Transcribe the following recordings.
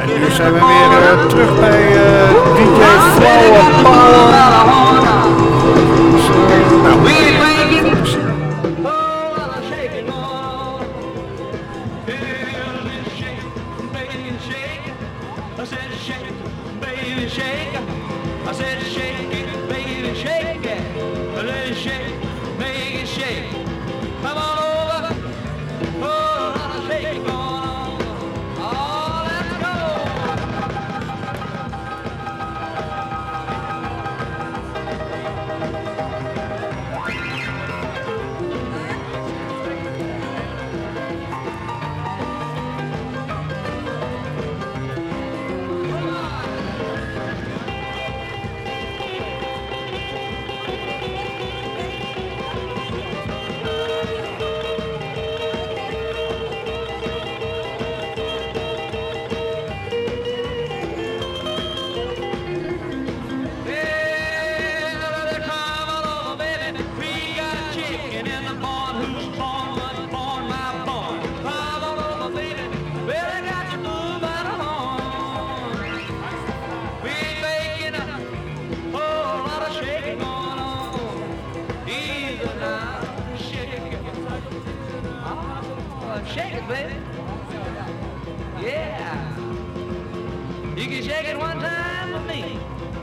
Hier zijn we weer terug bij DJ Flower Power. Dus, Shake it, baby. Yeah. You can shake it one time with me.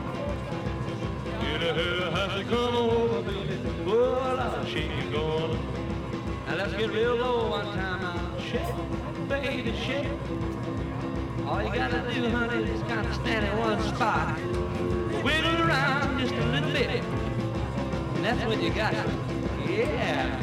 Come over, baby. Oh, I'll shake it, gonna. Now let's get real low one time now. Shake it, baby, shake it. All you gotta do, honey, is kind of stand in one spot. Wiggle around just a little bit. And that's what you got. Yeah.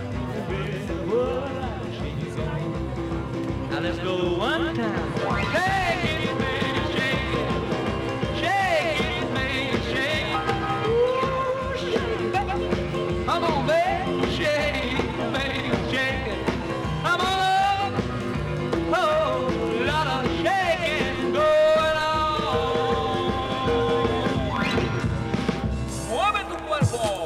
Now let's go one time. Shake it, baby, shake it. Shake it, baby, shake it. Ooh, shake it. Come on, baby, shake it, baby, shake it. Come on, oh, lot of shaking going on. Mueve tu cuerpo.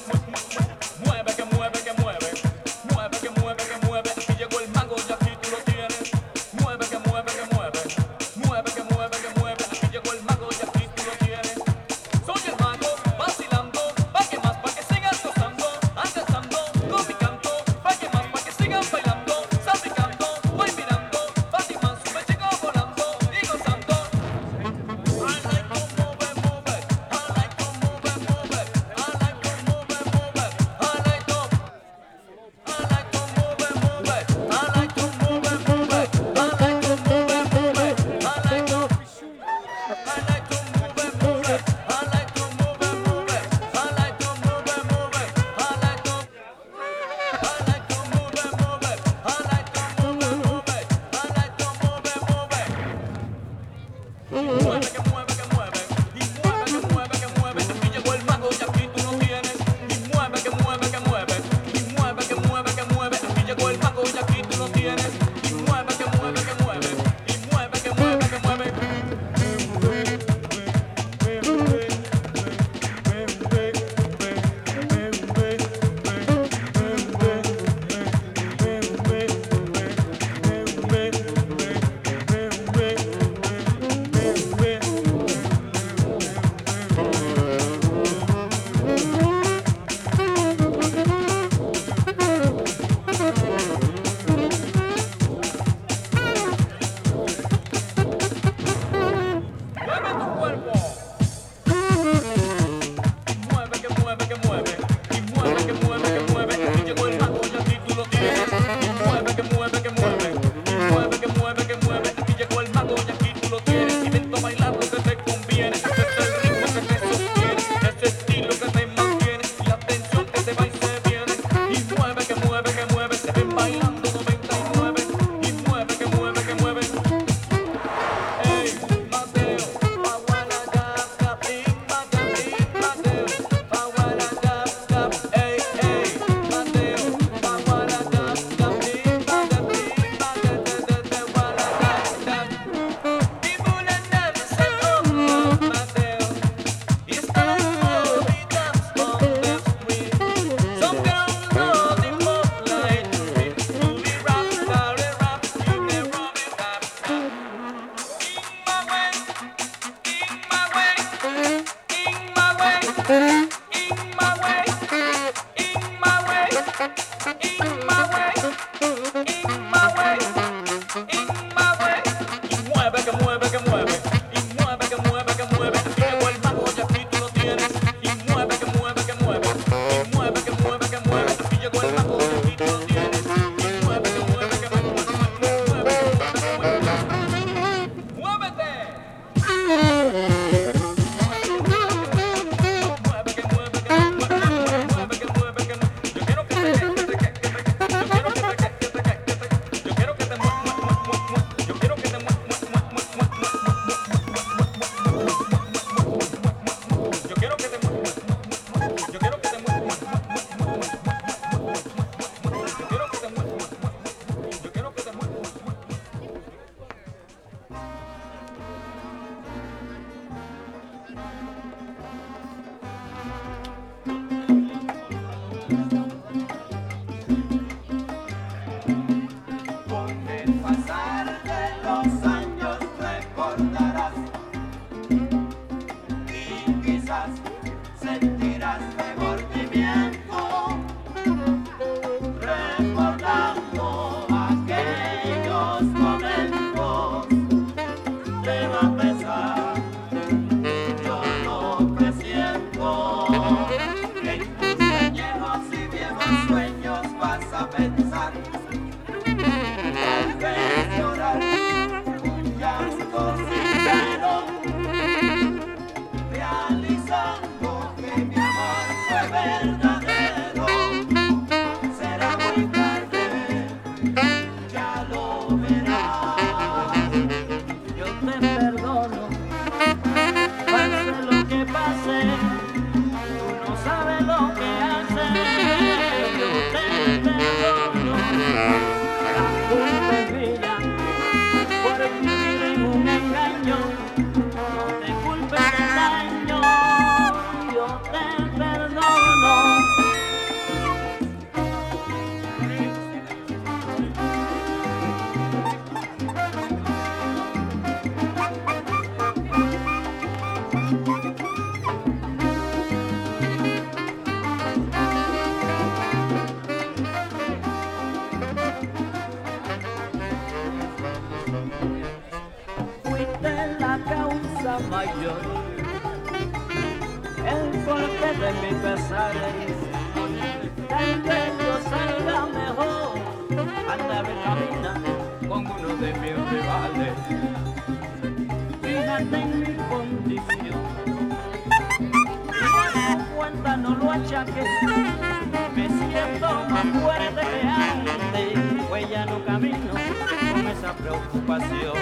Mueve, que mueve, que mueve. Mueve, que mueve, que mueve. Aquí llegó el mago y aquí tú lo tienes. Con el pasar de los años recordarás y quizás sentirás remordimiento recordando aquellos momentos. Te va a pesar, yo lo presiento, que en tus añejos y viejos sueños vas a pensar. Tal vez llorar un llanto sincero, realizando que mi amor fue verdadero. Será muy tarde, ya lo verás. Yo te perdono, pase lo que pase, tú no sabes lo que haces. Yo te perdono. Te brillan por vivir en un engaño, no te culpes del daño, yo te perdono. Fuiste la causa mayor, el porqué de mi pesar. Tal vez yo salga mejor, andar en cabina con uno de mis rivales. Fíjate en mi condición, y por cuenta no lo achaque. Me siento más fuerte que antes, pues ya no camino con esa preocupación.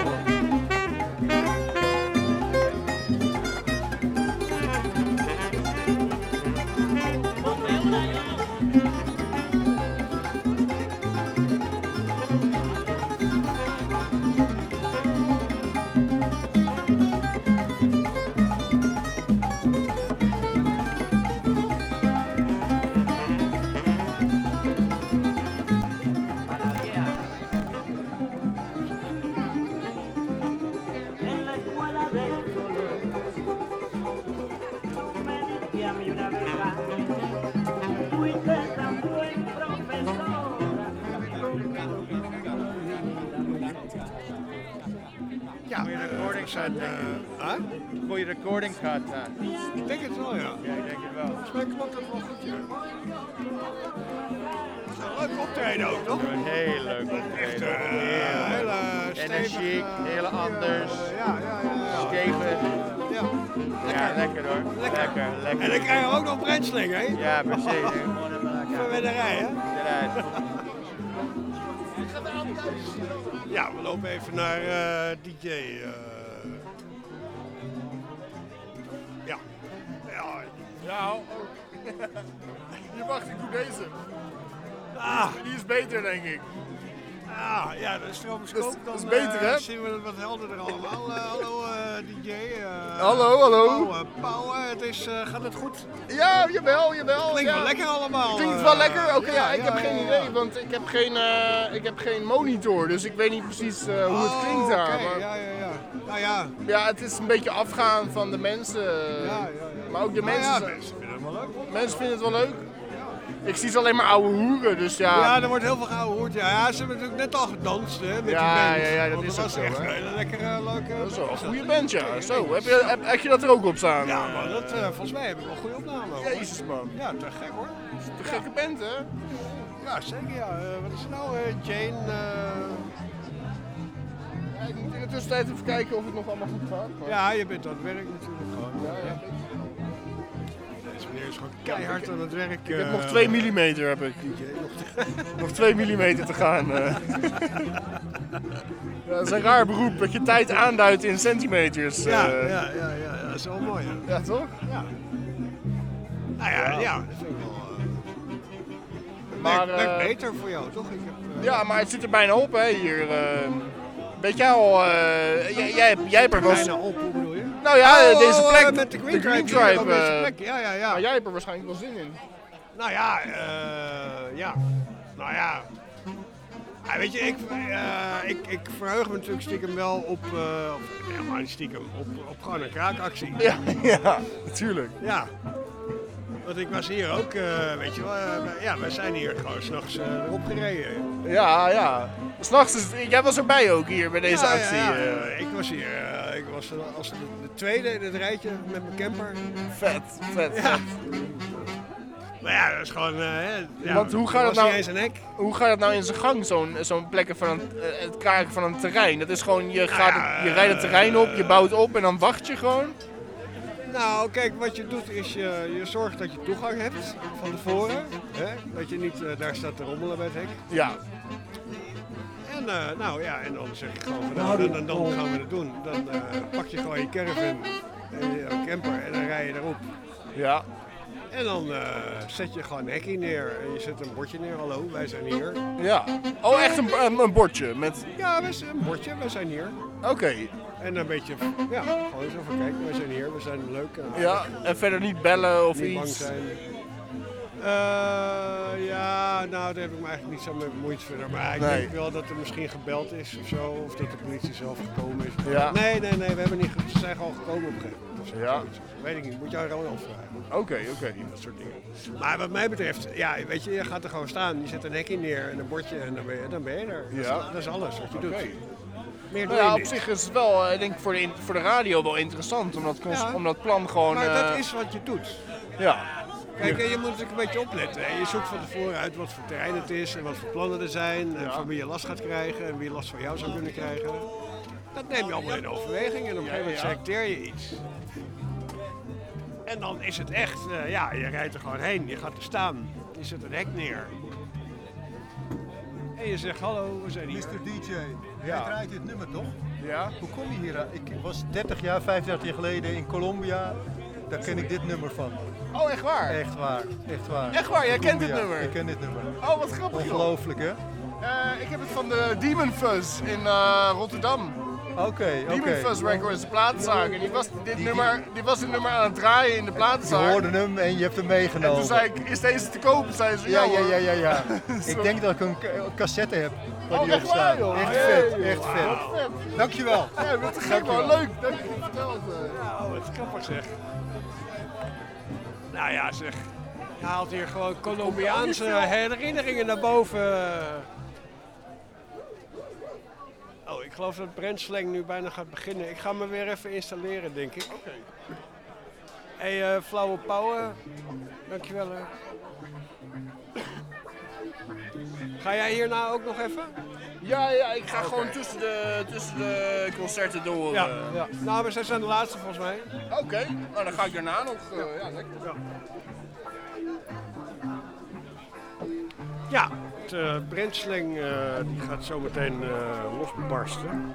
En la escuela del dolor, me diste a mí una verdad. Fuiste tan buen profesora. Ja, Goeie recording gaat, denk ik. huh? Goeie recording gaat. Ik denk het wel, ja. Ja, ik denk het wel. Volgens mij klopt dat wel goed, ja. Het is een leuk optreden ook, toch? Een heel leuk Echt optreden. hele Energiek, hele anders. ja. Stevig. Ja. Ja, lekker hoor. Lekker. En dan krijgen we ook nog Brentsling, hè? Ja, precies. Gewoon even Van lekker wedderij, hè? eruit. Ja, we lopen even naar DJ. Ja. Ja, je wacht, ik doe deze. Ah, Die is beter, denk ik. ja, de stroboscoop. Dat is Dan beter, hè? zien we het wat helderder allemaal. Hallo DJ. Hallo. Pauw, gaat het goed? Ja, jawel. Klinkt ja. wel lekker allemaal. Klinkt wel lekker? Oké, ja, ik heb geen idee, want ik heb geen monitor, dus ik weet niet precies hoe het klinkt daar. Oké, Maar, ja. Nou ja. ja, het is een beetje afgaan van de mensen. Ja. Maar ook de Nou mensen, ja, mensen vinden het wel leuk. mensen vinden het wel leuk. Ik zie ze alleen maar oude hoeren, dus ja. Ja, er wordt heel veel gehoord. Ja, ze hebben natuurlijk net al gedanst hè, met Ja, die band. ja, dat Want is dat ook was zo, echt hè. een hele lekkere, leuke... Dat is wel een goede band, ja. Zo, heb je dat er ook op staan? Ja, maar dat, volgens mij heb ik wel een goede opname. Hoor. Jezus, man. Ja, te gek hoor. De gekke band, hè? Ja, zeker ja. Wat is het nou? Jane... Ja, ik moet in de tussentijd even kijken of het nog allemaal goed gaat. Maar... Ja, je bent aan het werk natuurlijk gewoon. Ja. Deze meneer is gewoon keihard aan het werk. Ik heb nog 2 mm heb ik. Nog 2 mm te gaan. Ja, dat is een raar beroep, dat je tijd aanduidt in centimeters. Ja, dat is wel mooi. Ja. Ja, toch? Ja. Nou ja, dat vind ik wel... Maar, werkt beter voor jou, toch? Ik heb, ja, maar het zit er bijna op, hè, hier. Weet jij al, jij hebt er wel eens... bijna op, hoe bedoel je? Nou ja, deze plek. Met de Green Green Drive. Drive, Deze plek. Ja. Maar jij hebt er waarschijnlijk wel zin in. Nou ja, ja. Nou ja. Ja, weet je, ik verheug me natuurlijk stiekem wel op, helemaal niet stiekem, op gewoon een kraakactie. Ja, natuurlijk. Ja. Want ik was hier ook, weet je wel, ja, wij zijn hier gewoon s'nachts erop gereden. Ja. S'nachts jij was erbij ook hier bij deze actie. Ja. Ik was hier, ik was als de tweede in het rijtje met mijn camper. Vet. Ja. Maar ja, dat is gewoon, ja, Want hoe gaat het was nou? niet eens een hek. Hoe gaat het nou in zijn gang, zo'n plekken van het kraken van een terrein? Dat is gewoon, je rijdt het terrein op, je bouwt op en dan wacht je gewoon? Nou, kijk, wat je doet is je zorgt dat je toegang hebt van tevoren. Hè? Dat je niet daar staat te rommelen bij het hek. Ja. En, nou, ja, en dan zeg je gewoon van, dan gaan we het doen. Dan pak je gewoon je caravan en je camper en dan rij je erop. Ja. En dan zet je gewoon een hekje neer en je zet een bordje neer. Hallo, wij zijn hier. Ja. Oh, echt een bordje met... Ja, een bordje, wij zijn hier. Oké. En een beetje, ja, gewoon zo van, kijk, wij zijn hier, we zijn leuk. Ja, en verder niet bellen of niet iets? bang zijn. Ja, nou, daar heb ik me eigenlijk niet zo mee bemoeid verder. Maar ik denk wel dat er misschien gebeld is of zo, of dat de politie zelf gekomen is. Ja. Nee, we hebben niet, ze zijn gewoon gekomen op een gegeven moment. Dus Ja. weet ik niet, moet jou gewoon vragen. Oké. Dat soort dingen. Maar wat mij betreft, ja, weet je gaat er gewoon staan, je zet een hekje neer en een bordje en dan ben je er. Ja. Dat is alles wat je doet. Meer doe Nou ja, je op niet. zich is het wel, ik denk voor de radio wel interessant, om dat plan gewoon... Maar dat is wat je doet. Ja. Kijk, je moet natuurlijk een beetje opletten. Hè. Je zoekt van tevoren uit wat voor terrein het is en wat voor plannen er zijn. En van wie je last gaat krijgen en wie last van jou zou kunnen krijgen. Dat neem je allemaal in overweging en op een gegeven moment selecteer je iets. En dan is het echt, ja, je rijdt er gewoon heen, je gaat er staan, je zet een hek neer. En je zegt, hallo, we zijn hier. Mr. DJ, jij draait dit nummer toch? Ja. Hoe kom je hier aan? Ik was 35 jaar geleden in Colombia, daar ken ik dit nummer van. Oh, echt waar? Echt waar. Echt waar, jij kent dit Colombia, nummer? Ik ken dit nummer. Oh, wat grappig. Ongelooflijk hè? Ik heb het van de Demon Fuzz in Rotterdam. Oké. Demon Fuzz Records, de platenzaak. En die was dit nummer aan het draaien in de Je platenzaak. hoorde hem en je hebt hem En meegenomen. toen zei ik, is deze te koop? Zei ze, Ja. hoor. Ik denk dat ik een cassette heb waar die op echt waar, staat. joh? Echt Hey. vet, echt vet. Vet. Dankjewel. Ja, wat te gek man, leuk dat je het vertelt. Nou, wat grappig zeg. Nou ja, zeg. Je haalt hier gewoon Colombiaanse herinneringen naar boven. Oh, ik geloof dat Brandslang nu bijna gaat beginnen. Ik ga me weer even installeren, denk ik. Oké. Hey, Flauwe Pauwen. Dankjewel. Hè. Ga jij hierna ook nog even? Ja, ik ga gewoon tussen de concerten door. Ja. Nou, we zijn de laatste volgens mij. Oké, nou dan ga ik daarna nog. Ja, lekker. Ja, het Brandslang die gaat zo meteen losbarsten.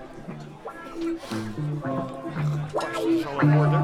Barsten zal er worden.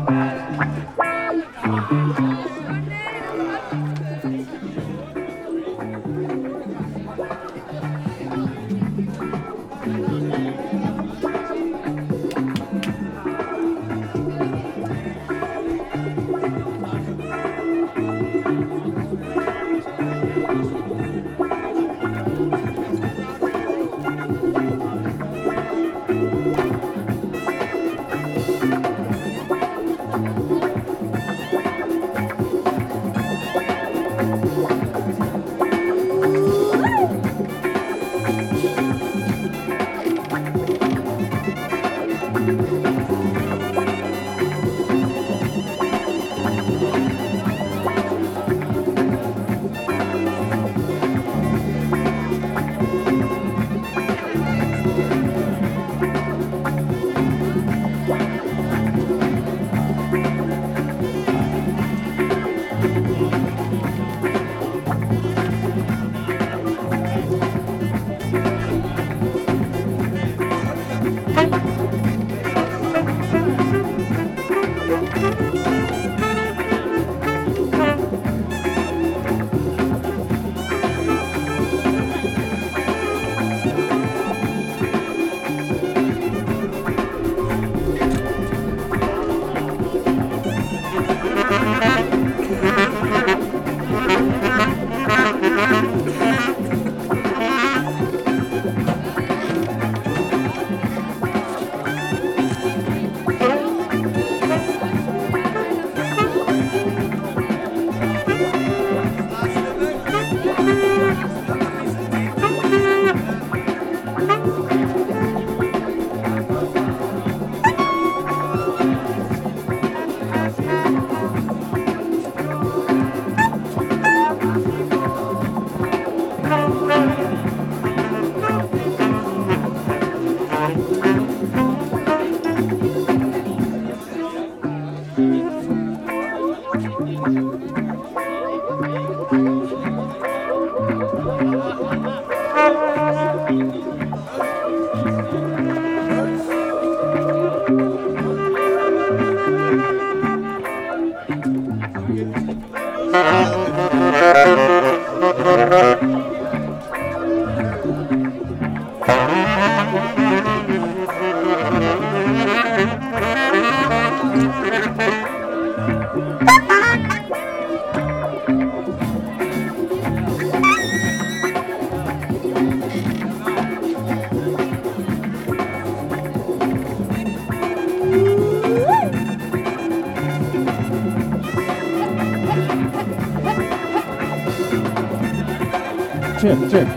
Check.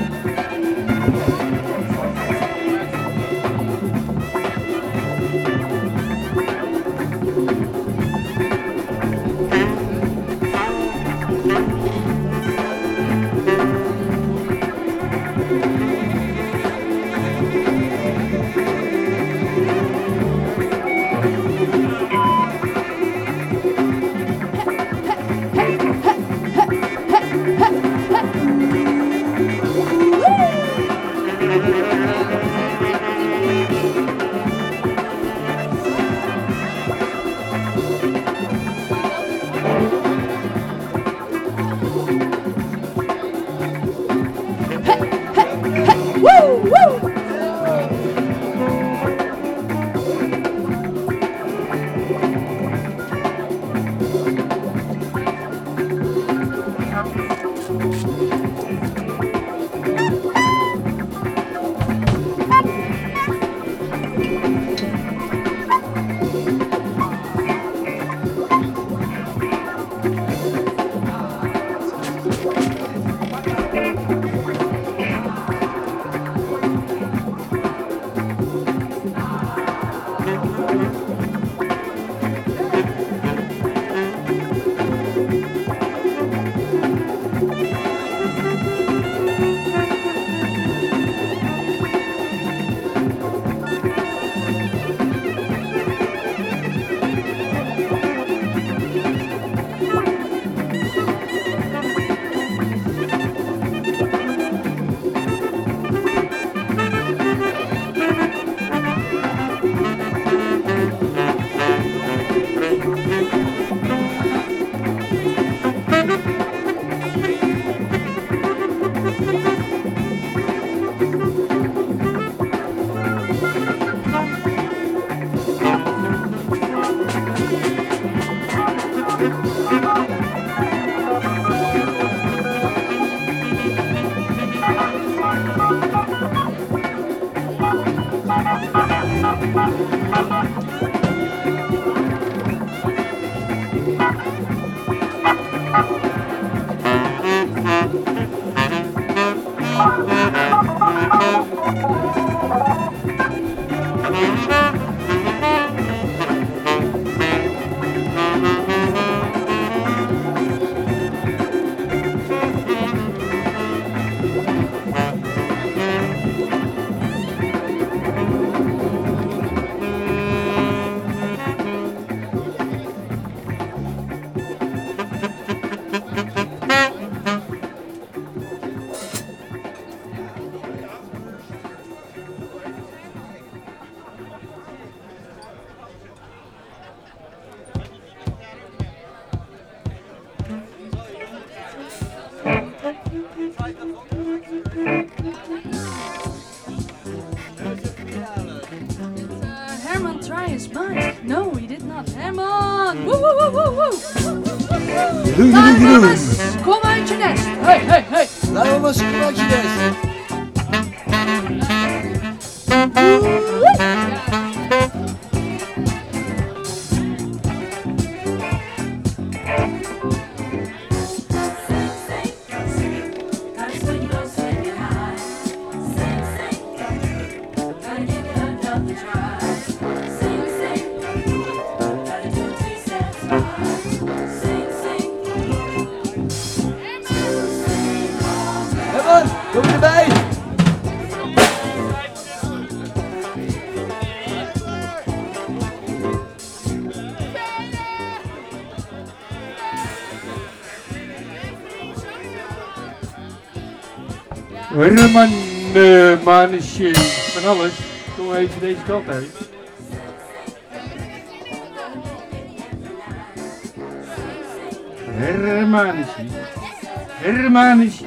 Herman try his best. No, he did not. Herman! Woo, woo, woo, woo, woo! Dames, kom uit je nest. Hey, hey, hey. Laten we maar zien wat je nest. Kom erbij! Herman, mannetje, van alles. Kom even deze kant uit. Hermannetje. Hermannetje.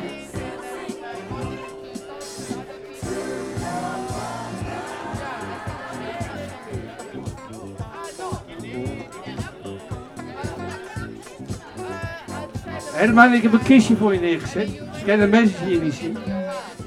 Herman, ik heb een kistje voor je neergezet. Dus kan de mensen hier niet zien.